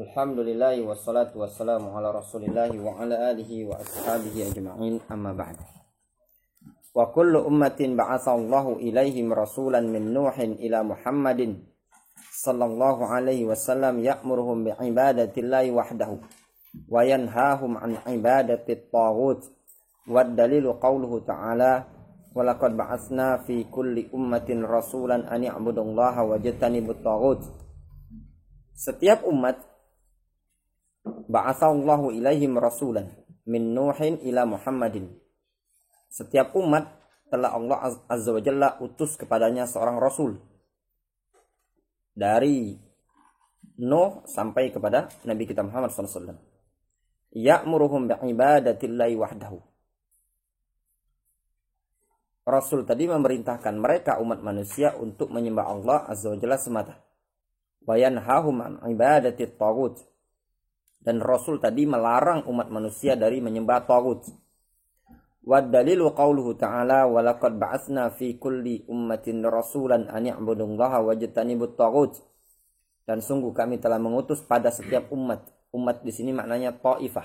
Alhamdulillah wassalatu wassalamu ala Rasulillah wa ala alihi wa ashabihi ajma'in, amma ba'd. Wa kullu ummatin ba'athallahu ilaihim rasulan min Nuhin ila Muhammadin sallallahu alaihi wasallam ya'muruhum bi'ibadatillahi wahdahu wa yanhahum an ibadatit taghut. Wa dalilu qawluhu ta'ala wa laqad ba'atsna fi kulli ummatin rasulan an ya'budullaha wajtanibut taghut. Setiap umat ba'atsallahu ilaihim rasulan min Nuhin ila Muhammadin. Setiap umat telah Allah Azza wa Jalla utus kepadanya seorang rasul. Dari Nuh sampai kepada Nabi kita Muhammad SAW. Ya'muruhum bi'ibadatillahi wahdahu. Rasul tadi memerintahkan mereka umat manusia untuk menyembah Allah Azza wa Jalla semata. Wa yanhahum an ibadatit taghut. Dan Rasul tadi melarang umat manusia dari menyembah taghut. Wa dalilu qauluhu ta'ala wa laqad ba'atsna fi kulli ummatin rasulan an ya'budullaha wajtanibut taghut. Dan sungguh kami telah mengutus pada setiap umat. Umat di sini maknanya taifah.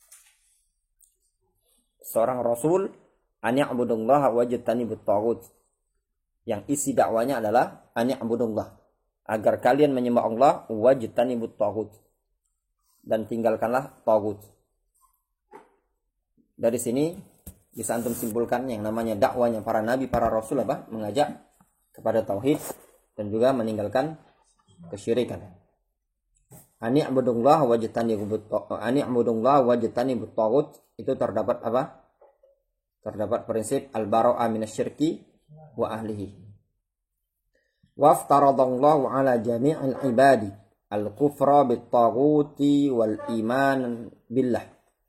Seorang rasul an ya'budullaha wajtanibut taghut. Yang isi dakwanya adalah an ya'budullah, agar kalian menyembah Allah wajtanibut taghut, dan tinggalkanlah taghut. Dari sini bisa antum simpulkan yang namanya dakwanya para nabi, para rasul apa? Mengajak kepada tauhid dan juga meninggalkan kesyirikan. Ani abudullah wajtanibut taghut, itu terdapat apa? Terdapat prinsip al-bara'ah minasyirki wa ahlihi. Waftaradallahu ala jami'il ibadi al-kufra bit-taghuti wal iman billah.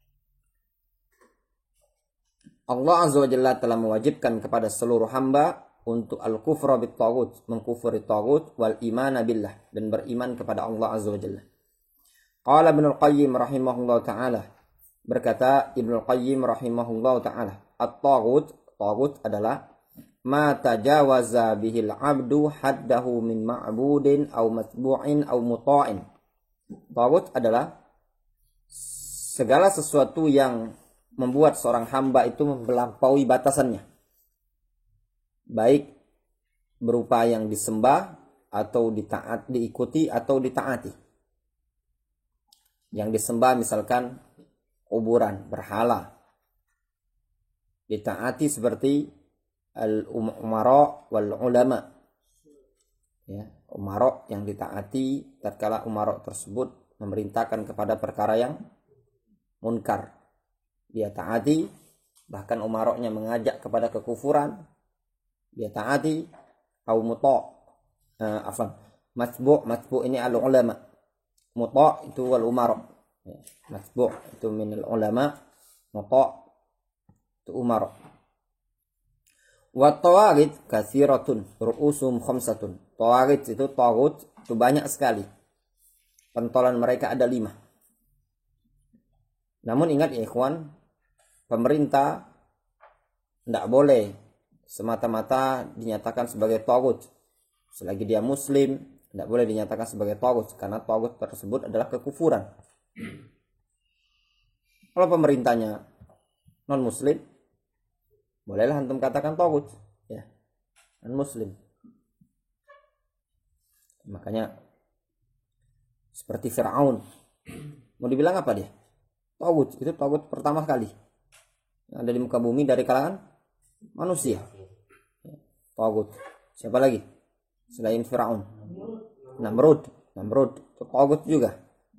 Allah Azza wa Jalla telah mewajibkan kepada seluruh hamba untuk al-kufra bit-taghut, mengkufuri taghut, wal iman billah, dan beriman kepada Allah Azza wa Jalla. Qala Ibnul Qayyim rahimahullah ta'ala, berkata Ibnul Qayyim rahimahullah ta'ala, at-taghut, taghut adalah ma tajawaza bihil abdu haddahu min ma'budin au matbu'in au muta'in. Taghut adalah segala sesuatu yang membuat seorang hamba itu melampaui batasannya, baik berupa yang disembah atau diikuti atau ditaati. Yang disembah misalkan kuburan, berhala. Ditaati seperti al-umara wal ulama. Ya, umara yang ditaati tatkala umara tersebut memerintahkan kepada perkara yang munkar, dia taati. Bahkan umaranya mengajak kepada kekufuran, dia taati. Au muta, matbu ini al ulama, muta itu wal umara. Ya, matbu itu min al ulama, muta itu umara. Wa tawaghit katsiratun ru'usum khamsatun. Tawaghit itu taghut itu banyak sekali. Pentolan mereka ada 5. Namun ingat ya ikhwan, pemerintah tidak boleh semata-mata dinyatakan sebagai taghut. Selagi dia muslim, tidak boleh dinyatakan sebagai taghut, karena taghut tersebut adalah kekufuran. Kalau pemerintahnya non muslim, bolehlah antum katakan taghut, ya, non muslim. Makanya seperti Fir'aun, mau dibilang apa dia? Taghut, itu taghut pertama kali yang ada di muka bumi dari kalangan manusia. Taghut. Siapa lagi selain Fir'aun? Namrud itu taghut juga.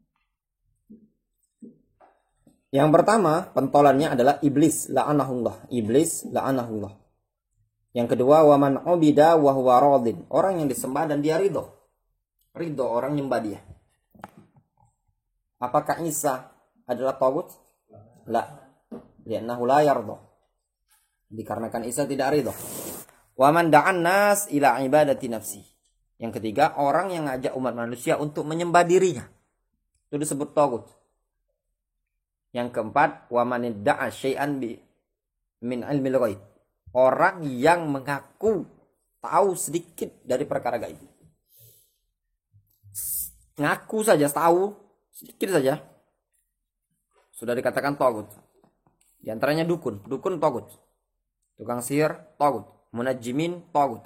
Yang pertama pentolannya adalah iblis la'anahullah. Iblis la'anahullah. Yang kedua waman ubida wa huwa radin. Orang yang disembah dan dia ridho. Ridho orang nyembah dia. Apakah Isa adalah taghut? La. Li'annahu la yardha. Dikarenakan Isa tidak ridho. Waman da'an nas ila ibadati nafsi. Yang ketiga orang yang ngajak umat manusia untuk menyembah dirinya. Itu disebut taghut. Yang keempat, wa man idda'a syai'an min ilmil ghaib. Orang yang mengaku tahu sedikit dari perkara gaib. Ngaku saja tahu Sedikit saja sudah dikatakan tagut. Di antaranya dukun tagut. Tukang sihir tagut, munajjimin tagut.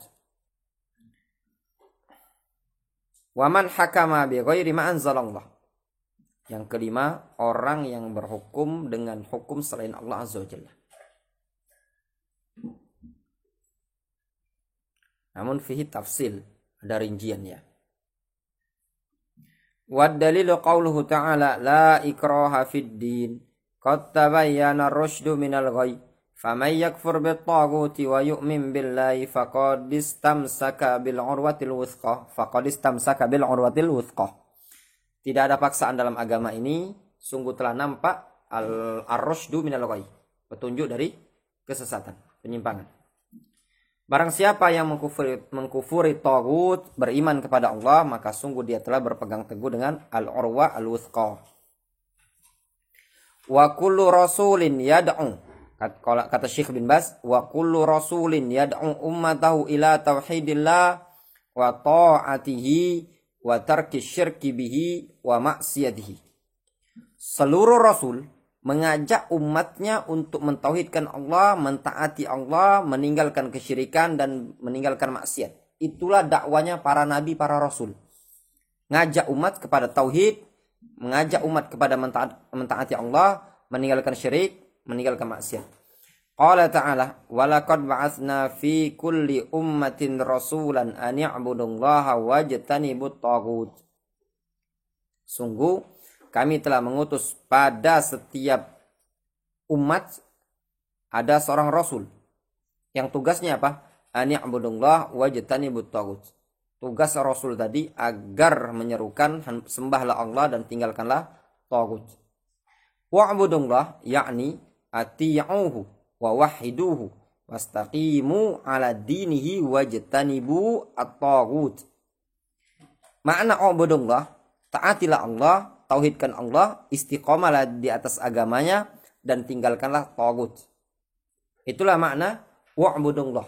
Wa man hakama bi ghairi ma anzalallah. Yang kelima, orang yang berhukum dengan hukum selain Allah Azza wa Jalla. Namun fihi tafsil, ada rinciannya. Wa dalilu qauluhu ta'ala la ikraha fid din qad tabayyana ar-rusydu minal ghayy faman yakfur bit-taghuti wa yu'min billahi faqad istamsaka bil urwatil wuthqa. Tidak ada paksaan dalam agama ini, sungguh telah nampak ar-rusydu minal ghayy, petunjuk dari kesesatan, penyimpangan. Barang siapa yang mengkufuri tagut, beriman kepada Allah, maka sungguh dia telah berpegang teguh dengan al-urwa al-wuthqa. Wa kullu rasulin yad'u, kata Syekh bin Baz, wa kullu rasulin yad'u ummatahu ila tauhidillah wa ta'atihi wa tarki syirki bihi wa maksiyatihi. Seluruh rasul mengajak umatnya untuk mentauhidkan Allah, mentaati Allah, meninggalkan kesyirikan dan meninggalkan maksiat. Itulah dakwanya para nabi, para rasul. Ngajak umat kepada tauhid, mengajak umat kepada mentaati Allah, meninggalkan syirik, meninggalkan maksiat. Qala ta'ala, wa laqad ba'atsna fi kulli ummatin rasulan an ya'budullaha wajtanibut taghut. Sungguh kami telah mengutus pada setiap umat ada seorang rasul yang tugasnya apa? An ya'budullaha wajtanibut taghut. Tugas rasul tadi agar menyerukan sembahlah Allah dan tinggalkanlah taghut. Wa'budullah yakni ati'uhu wa wahiduhu wastaqimu ala dinihi wajtanibu at-taghut. Makna ubudullah, taatilah Allah, tauhidkan Allah, istiqomalah di atas agamanya dan tinggalkanlah taghut. Itulah makna wa'budullah.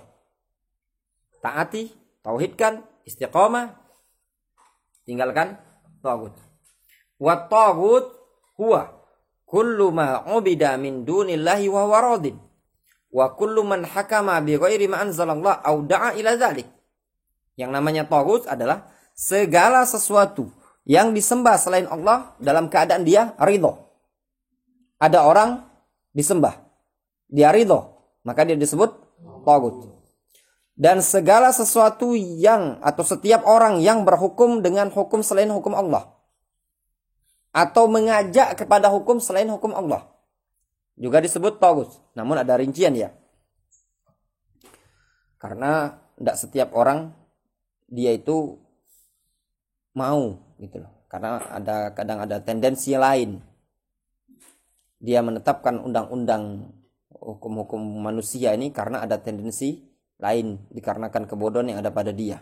Taati, tauhidkan, istiqomah, tinggalkan taghut. Wa taghut huwa kullu ma ubida min dunillahi wa huwa radin wa kullu man hakama bi ghairi ma anzalallah aw da'a ila dzalik. Yang namanya taghut adalah segala sesuatu yang disembah selain Allah dalam keadaan dia ridho. Ada orang disembah, dia ridho, maka dia disebut taghut. Dan segala sesuatu yang atau setiap orang yang berhukum dengan hukum selain hukum Allah atau mengajak kepada hukum selain hukum Allah juga disebut taghut. Namun ada rincian ya. Karena tidak setiap orang dia itu mau gitu loh. Karena kadang ada tendensi lain. Dia menetapkan undang-undang hukum-hukum manusia ini karena ada tendensi lain, dikarenakan kebodohan yang ada pada dia.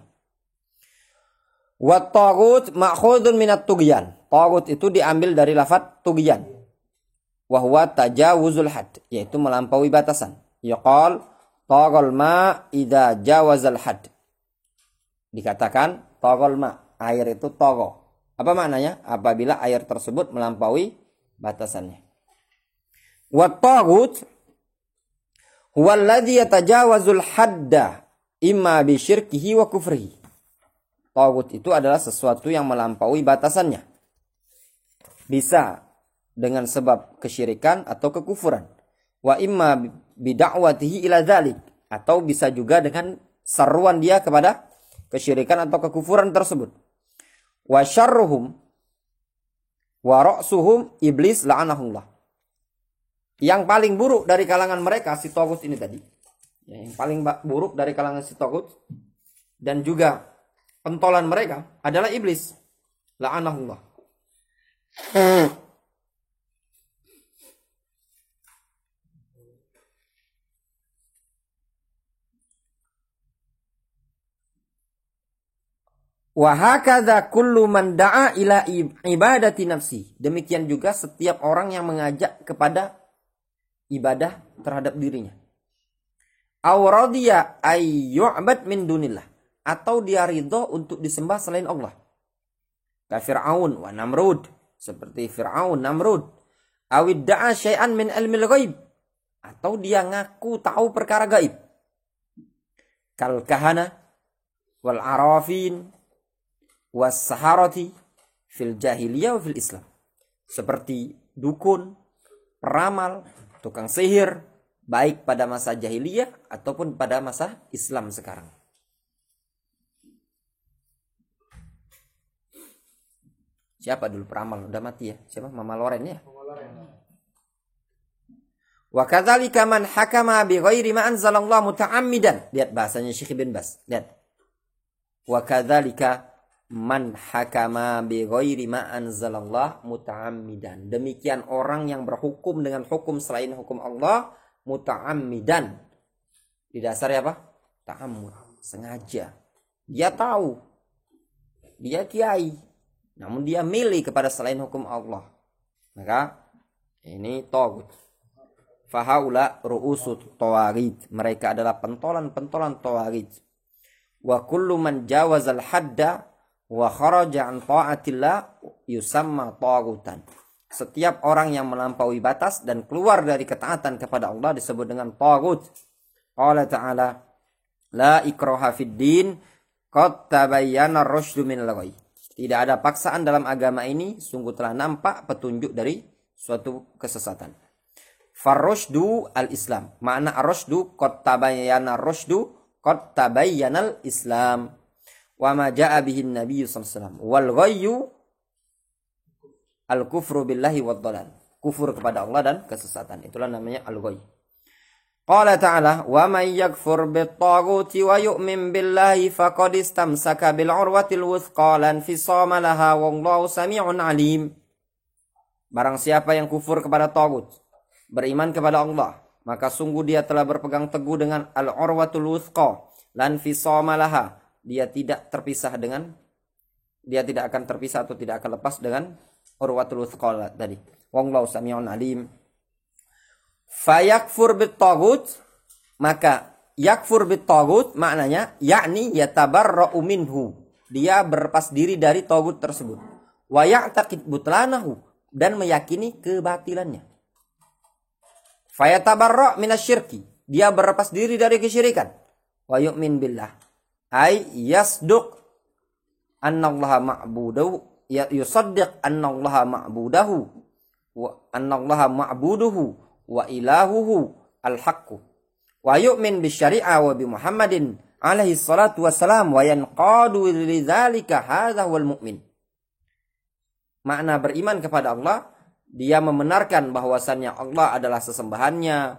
Wa taghut ma'khudun minat tughyan. Taghut itu diambil dari lafaz tughyan. Wa huwa tajawuzul had, yaitu melampaui batasan. Yaqal taghal ma idza jawazal had. Dikatakan taghal ma, air itu tagha. Apa maknanya? Apabila air tersebut melampaui batasannya. Wa taghut huwa alladhi yatajawazul hadda imma bi syirkihi wa kufrihi. Taghut itu adalah sesuatu yang melampaui batasannya. Bisa dengan sebab kesyirikan atau kekufuran. Wa imma bida'watihi ila dzalik, atau bisa juga dengan seruan dia kepada kesyirikan atau kekufuran tersebut. Wa syarruhum wa ra'suhum iblis la'anahullah. Yang paling buruk dari kalangan mereka si taghut ini tadi. Yang paling buruk dari kalangan si taghut dan juga pentolan mereka adalah iblis. La'anahullah. Wa hakadha kullu man da'a ila ibadati nafsi. Demikian juga setiap orang yang mengajak kepada ibadah terhadap dirinya. Aw radiya ay yu'bad min dunillah, atau dia ridho untuk disembah selain Allah. Ka Fir'aun wa Namrud, seperti Fir'aun, Namrud. Awid da'a syai'an min ilmil ghaib, atau dia ngaku tahu perkara gaib. Kal kahana wal arafin was saharati fil jahiliyah wa fil Islam. Seperti dukun, peramal, tukang sihir, baik pada masa jahiliyah ataupun pada masa Islam sekarang. Siapa dulu peramal? Udah mati ya? Siapa? Mama Loren ya? Wa kadzalika man hakama bi ghairi ma anzalallahu muta'ammidan. Lihat bahasanya Syekh bin Bas. Lihat. Wa kadzalika man hakama bi ghairi ma anzalallahu muta'ammidan. Demikian orang yang berhukum dengan hukum selain hukum Allah muta'ammidan. Di dasarnya apa? Ta'ammud, sengaja. Dia tahu. Dia kiai. Namun dia milih kepada selain hukum Allah. Maka ini tagut. Fahaula ru'usut tawarid. Mereka adalah pentolan-pentolan tawarid. Wa kullu man jawazal hadda wa kharaja an ta'atillah yusamma tagutan. Setiap orang yang melampaui batas dan keluar dari ketaatan kepada Allah disebut dengan tagut. Qala ta'ala la ikraha fid din qad tabayyana ar-rusydu minal ghayy. Tidak ada paksaan dalam agama ini, sungguh telah nampak petunjuk dari suatu kesesatan. Farrusydu al-Islam. Makna ar-rusydu qad tabayyana ar-rusydu qad tabayyana al-Islam. Wa ma jaa bihi an-nabiy sallallahu alaihi wasallam. Wal ghayyu al-kufru billahi wad dhalal. Kufur kepada Allah dan kesesatan. Itulah namanya al-ghayy. Qala ta'ala wa may yakfur bit-taghuti wa yu'min billahi faqad istamsaka bil 'urwatil wuthqa lan fisama laha wallahu samii'un 'alim. Barang siapa yang kufur kepada tagut, beriman kepada Allah, maka sungguh dia telah berpegang teguh dengan al-'urwatul wuthqa lan fisama laha. Dia tidak akan terpisah atau tidak akan lepas dengan urwatul wuthqa tadi. Wallahu samii'un 'alim. Fayakfur bit-taghut, maka yakfur bit-taghut maknanya yakni yatabarra'u minhu, dia berlepas diri dari taghut tersebut. Wa ya'taqid butlanahu, dan meyakini kebatilannya. Fayatabarra' minasyirki, dia berlepas diri dari kesyirikan. Wa yu'min billah, ay yasduq annallaha ma'budahu, yusaddiq annallaha ma'budahu wa annallaha ma'buduhu wa ilahuhu al-haqqu wa yu'min bisyari'a wa bi Muhammadin alaihi salatu wassalam wa yanqadu lidzalika hadza wal mu'min. Makna beriman kepada Allah, dia membenarkan bahwasannya Allah adalah sesembahannya,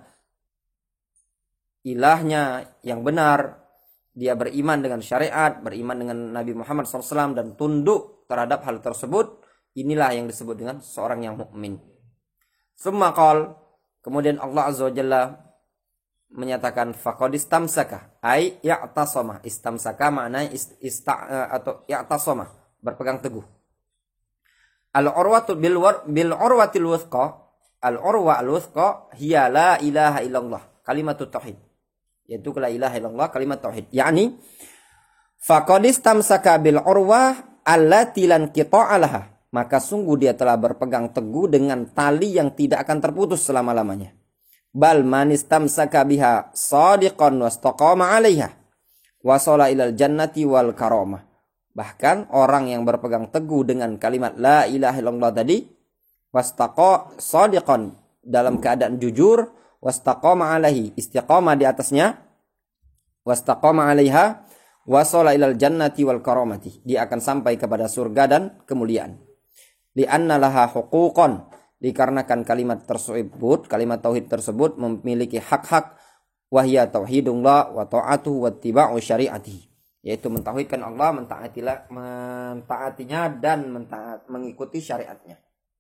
ilahnya yang benar. Dia beriman dengan syariat, beriman dengan Nabi Muhammad SAW dan tunduk terhadap hal tersebut. Inilah yang disebut dengan seorang yang mukmin. Summa qala, kemudian Allah Azza wa Jalla menyatakan faqad istamsaka, ay ya'tasama. Istamsaka maknanya atau ya'tasama, berpegang teguh. Al-urwatu bil urwatil wuthqa, al-urwa al-wuthqa hiya la ilaha illallah, kalimatut tauhid. Yaitu la ilaha illallah, kalimat tauhid. Yani faqad istamsaka bil urwa allati lan qita'a laha. Maka sungguh dia telah berpegang teguh dengan tali yang tidak akan terputus selama-lamanya. Bal man istamsaka biha shadiqan wastaqama 'alaiha wasala ilal jannati wal karamah. Bahkan orang yang berpegang teguh dengan kalimat la ilaha illallah tadi, wastaqa shadiqan, dalam keadaan jujur, wastaqama 'alaihi, istiqamah di atasnya, wastaqama 'alaiha wasala ilal jannati wal karamati, dia akan sampai kepada surga dan kemuliaan. Li'anna laha huquqan, dikarenakan kalimat tersebut, kalimat tauhid tersebut memiliki hak-hak, wahya tauhidullah wa ta'atuhu wa ittiba'u syari'atihi, yaitu mentauhidkan Allah, mentaatinya dan mengikuti syariatnya.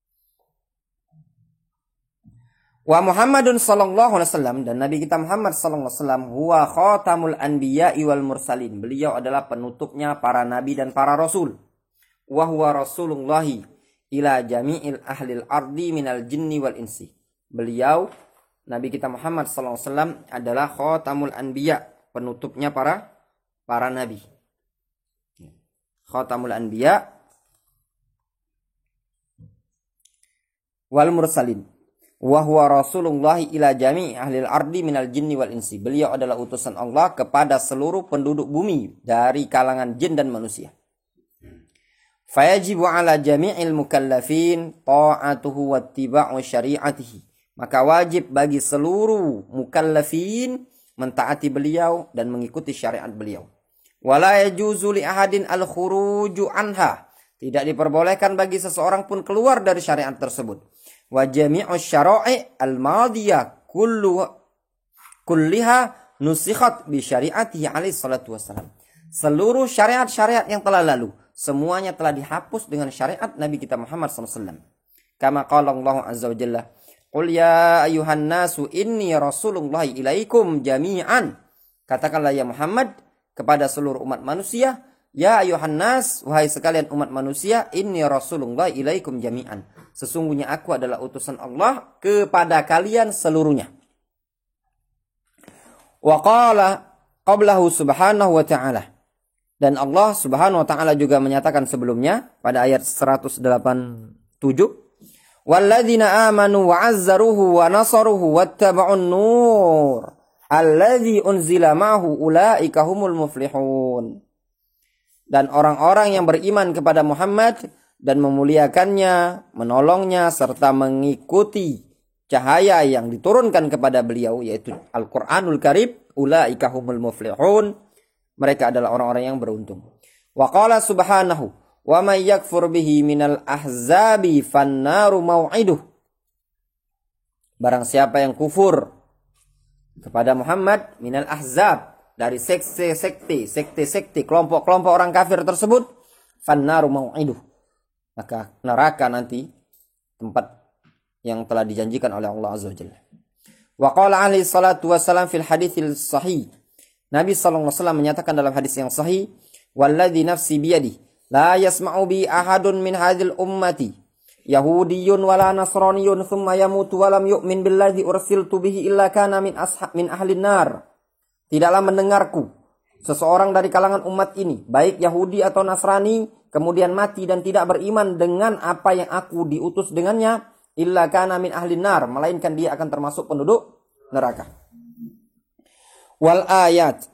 Wa Muhammadun sallallahu alaihi wasallam, dan Nabi kita Muhammad sallallahu alaihi wasallam, huwa khatamul anbiya'i wal mursalin, beliau adalah penutupnya para nabi dan para rasul. Wa huwa rasulullahi ila jami'il ahlil ardi minal jinni wal insi. Beliau, Nabi kita Muhammad SAW adalah khatamul anbiya, penutupnya para nabi. Khatamul anbiya wal mursalin. Wa huwa Rasulullah ila jami'i ahlil ardi minal jinni wal insi. Beliau adalah utusan Allah kepada seluruh penduduk bumi dari kalangan jin dan manusia. Fayajibu ala jami'il mukallafin ta'atuhu wattiba'u syari'atihi. Maka wajib bagi seluruh mukallafin mentaati beliau dan mengikuti syariat beliau. Wala yajuzu li ahadin al-khuruju anha. Tidak diperbolehkan bagi seseorang pun keluar dari syariat tersebut. Wa jami'u syara'i al-madiyah kulliha nusikhat bi syari'atihi alaihi salatu wassalam. Seluruh syariat-syariat yang telah lalu semuanya telah dihapus dengan syariat Nabi kita Muhammad SAW. Kama qala Allah azza wa jalla, qul ya ayuhan nasu inni rasulullah ilaikum jami'an. Katakanlah ya Muhammad kepada seluruh umat manusia, ya ayuhan nas, wahai sekalian umat manusia, inni rasulullah ilaikum jami'an. Sesungguhnya aku adalah utusan Allah kepada kalian seluruhnya. Wa qala qablahu subhanahu wa ta'ala. Dan Allah subhanahu wa ta'ala juga menyatakan sebelumnya pada ayat 187. Walladzina amanu wa azzaruhu wa nasaruhu wattaba'un nur alladzi unzila ma'hu ulaika humul muflihun. Dan orang-orang yang beriman kepada Muhammad dan memuliakannya, menolongnya, serta mengikuti cahaya yang diturunkan kepada beliau, yaitu Al-Quranul Karim, ulaika humul muflihun. Mereka adalah orang-orang yang beruntung. Wa qala subhanahu, wa may yakfur bihi minal ahzabi fannaru mau'iduh. Barang siapa yang kufur kepada Muhammad minal ahzab, dari sekte, kelompok-kelompok orang kafir tersebut, fannaru mau'iduh. Maka neraka nanti tempat yang telah dijanjikan oleh Allah Azza wa Jalla. Wa qala alaihi salatu wassalam fil haditsil sahih. Nabi SAW menyatakan dalam hadis yang sahih, walladzi nafsi biyadi la yasma'u bi ahadun min hadhil ummati yahudiyyun wala nasraniyyun thumma yamutu wa lam yu'min billadzi ursiltu bihi illa kana min ahlin nar. Tidaklah mendengarku seseorang dari kalangan umat ini, baik Yahudi atau Nasrani, kemudian mati dan tidak beriman dengan apa yang aku diutus dengannya, illa kana min ahlin nar, melainkan dia akan termasuk penduduk neraka. Wal ayat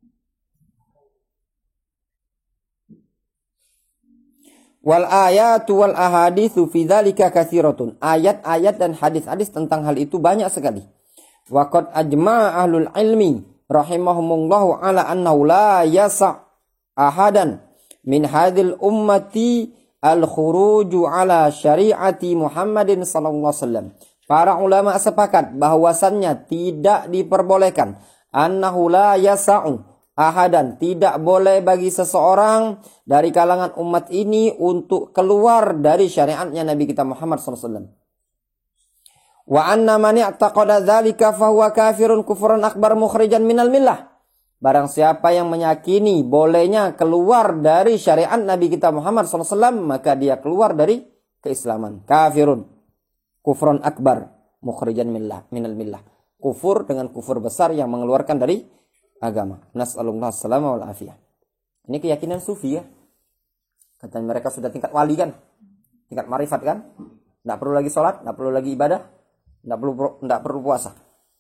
wal ayatu wal ahaditsu fi dzalika katsiratun. Ayat-ayat dan hadis-hadis tentang hal itu banyak sekali. Wa qad ajma'a ahlul ilmi rahimahumullahu ala annahu la yasa' ahadan min hadhil ummati al-khuruju ala syari'ati Muhammadin sallallahu alaihi wasallam. Para ulama sepakat bahwasannya tidak diperbolehkan, annahu la yasa'u ahadan, tidak boleh bagi seseorang dari kalangan umat ini untuk keluar dari syariatnya Nabi kita Muhammad sallallahu alaihi wasallam. Wa anna man i'taqada dzalika fa huwa kafirun kufran akbar mukhrijan minal millah. Barang siapa yang meyakini bolehnya keluar dari syariat Nabi kita Muhammad SAW, maka dia keluar dari keislaman. Kafirun kufran akbar mukhrijan minal millah. Kufur dengan kufur besar yang mengeluarkan dari agama. Nas'alullah salama wal afiyah. Ini keyakinan sufi ya. Kata mereka sudah tingkat wali kan, tingkat marifat kan. Tidak perlu lagi sholat, tidak perlu lagi ibadah, tidak perlu puasa.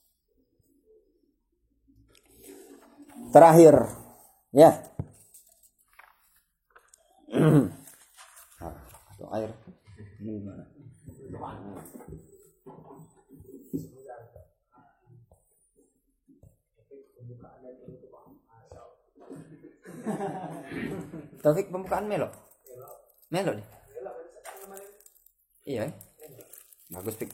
Terakhir, ya. Atau air. Taufik pembukaan Melo. Melo nih. Iya. Bagus pik.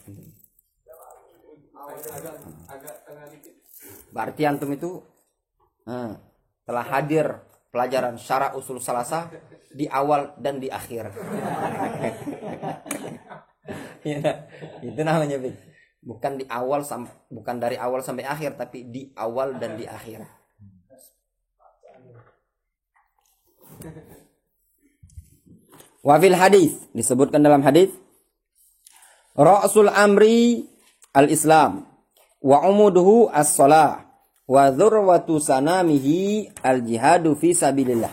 Berarti antum itu telah hadir pelajaran syara usul salasah di awal dan di akhir. Ya, itu namanya pik. Bukan di awal bukan dari awal sampai akhir, tapi di awal dan di akhir. Wafil hadis disebutkan dalam hadis, Ra'sul amri al-Islam wa umuduhu as-salah wa dzurwatu sanamihi al-jihadu fi sabilillah.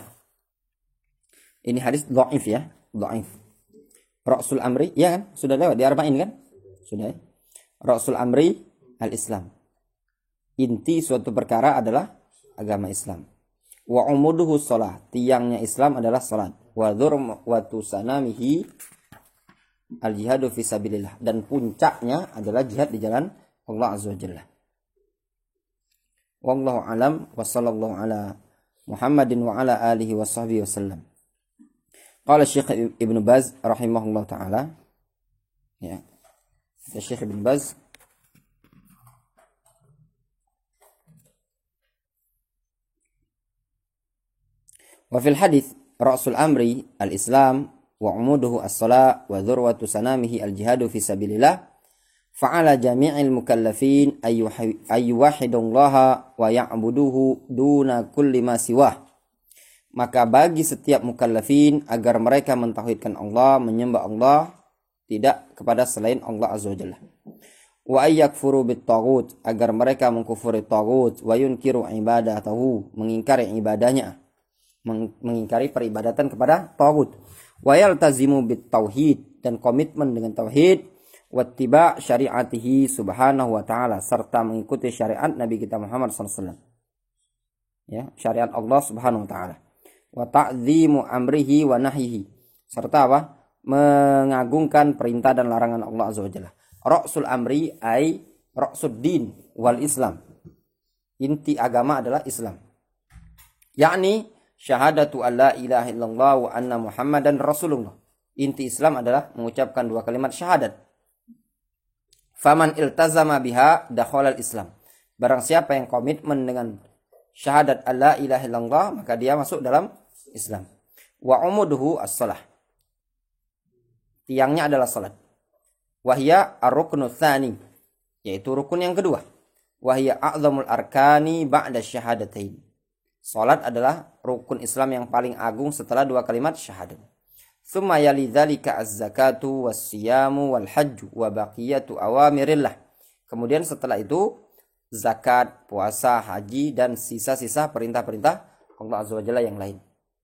Ini hadis dhaif ya, dhaif. Ra'sul amri, ya kan? Sudah lewat di arba'in kan? Sudah. Ra'sul amri al-Islam. Inti suatu perkara adalah agama Islam. Wa umuduhu shalah, tiangnya Islam adalah salat. Wa dzurwatu sanamihi al-jihadu fi sabilillah, dan puncaknya adalah jihad di jalan Allah azza wajalla. Wallahu alam wa sallallahu ala Muhammadin wa ala alihi wa sahbihi wasallam. Qala Syekh Ibnu Baz rahimahullah taala, ya. Syekh Ibnu Baz wa fil hadits ra'sul amri al-Islam wa umuduhu as-salat wa dzurwatu sanamihi al-jihadu fi sabilillah fa'ala jami'il mukallafin ayyuwahidullaha wa ya'buduhu duna kulli ma siwah. Maka bagi setiap mukallafin agar mereka mentauhidkan Allah, menyembah Allah tidak kepada selain Allah azza wajalla. Wa ayyakfuru bit-taghut, agar mereka mengkufuri taghut, wa yunkiru ibadatahu, mengingkari ibadahnya, mengingkari peribadatan kepada taghut. Wa yaltazimu bit-tauhid, dan komitmen dengan tauhid, wattiba syariatihi subhanahu wa ta'ala, serta mengikuti syariat Nabi kita Muhammad SAW, ya, syariat Allah subhanahu wa ta'ala. Wa ta'zimu amrihi wa nahyihi, serta apa? Mengagungkan perintah dan larangan Allah azza wa jalla. Ra'sul amri ay ra'sud din wal Islam, inti agama adalah Islam, yakni syahadatu alla ilaha illallah wa anna muhammadan rasulullah. Inti Islam adalah mengucapkan dua kalimat syahadat. Faman iltazama biha dakhala al-Islam. Barang siapa yang komitmen dengan syahadat alla ilaha illallah, maka dia masuk dalam Islam. Wa umuduhu as-salah, tiangnya adalah salat. Wahya ar-ruknu tsani, yaitu rukun yang kedua. Wahya a'zamul arkani ba'da syahadatain. Salat adalah rukun Islam yang paling agung setelah dua kalimat syahadat. Tsumma yali dzalika az-zakatu was-siyamu wal-hajju wa baqiyatu awamirillah. Kemudian setelah itu zakat, puasa, haji, dan sisa-sisa perintah-perintah Allah azza wajalla yang lain.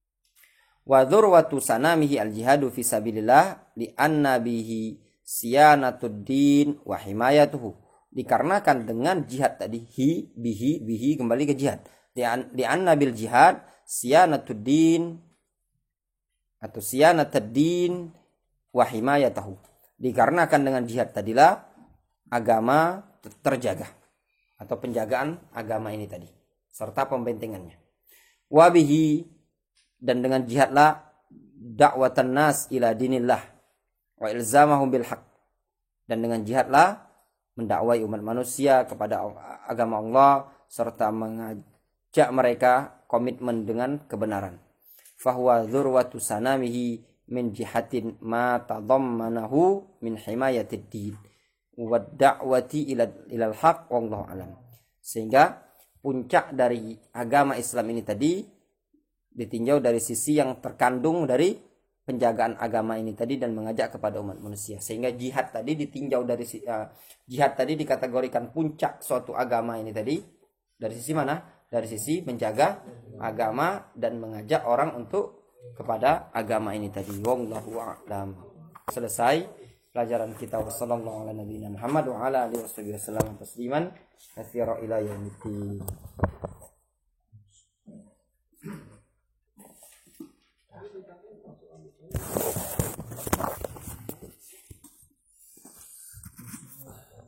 Wa dzurwatu sanamihi al-jihadu fi sabilillah li anna bihi siyanatud din wa himayatuhu. Dikarenakan dengan jihad tadi, bihi kembali ke jihad. Li anna bil jihad siyanatud din atau siyanatud din wa himayatuhu. Dikarenakan dengan jihad tadilah agama terjaga, atau penjagaan agama ini tadi serta pembentengannya. Wa bihi, dan dengan jihadlah da'watan nas ila dinillah wa ilzamahum bil haq, dan dengan jihadlah mendakwai umat manusia kepada agama Allah serta mengajak mereka komitmen dengan kebenaran. Fahuwa dzurwatu sanamihi min jihatin ma tadammanahu min himayatid din wa da'wati ila al-haq wallahu alam. Sehingga puncak dari agama Islam ini tadi ditinjau dari sisi yang terkandung dari penjagaan agama ini tadi dan mengajak kepada umat manusia. Sehingga jihad tadi ditinjau dari jihad tadi dikategorikan puncak suatu agama ini tadi dari sisi mana? Dari sisi menjaga agama dan mengajak orang untuk kepada agama ini tadi. Wallahu a'lam. Selesai pelajaran kita. Wassallallahu ala nabiyina Muhammad wa ala alihi wasallam tasliman katsiran ila yaumil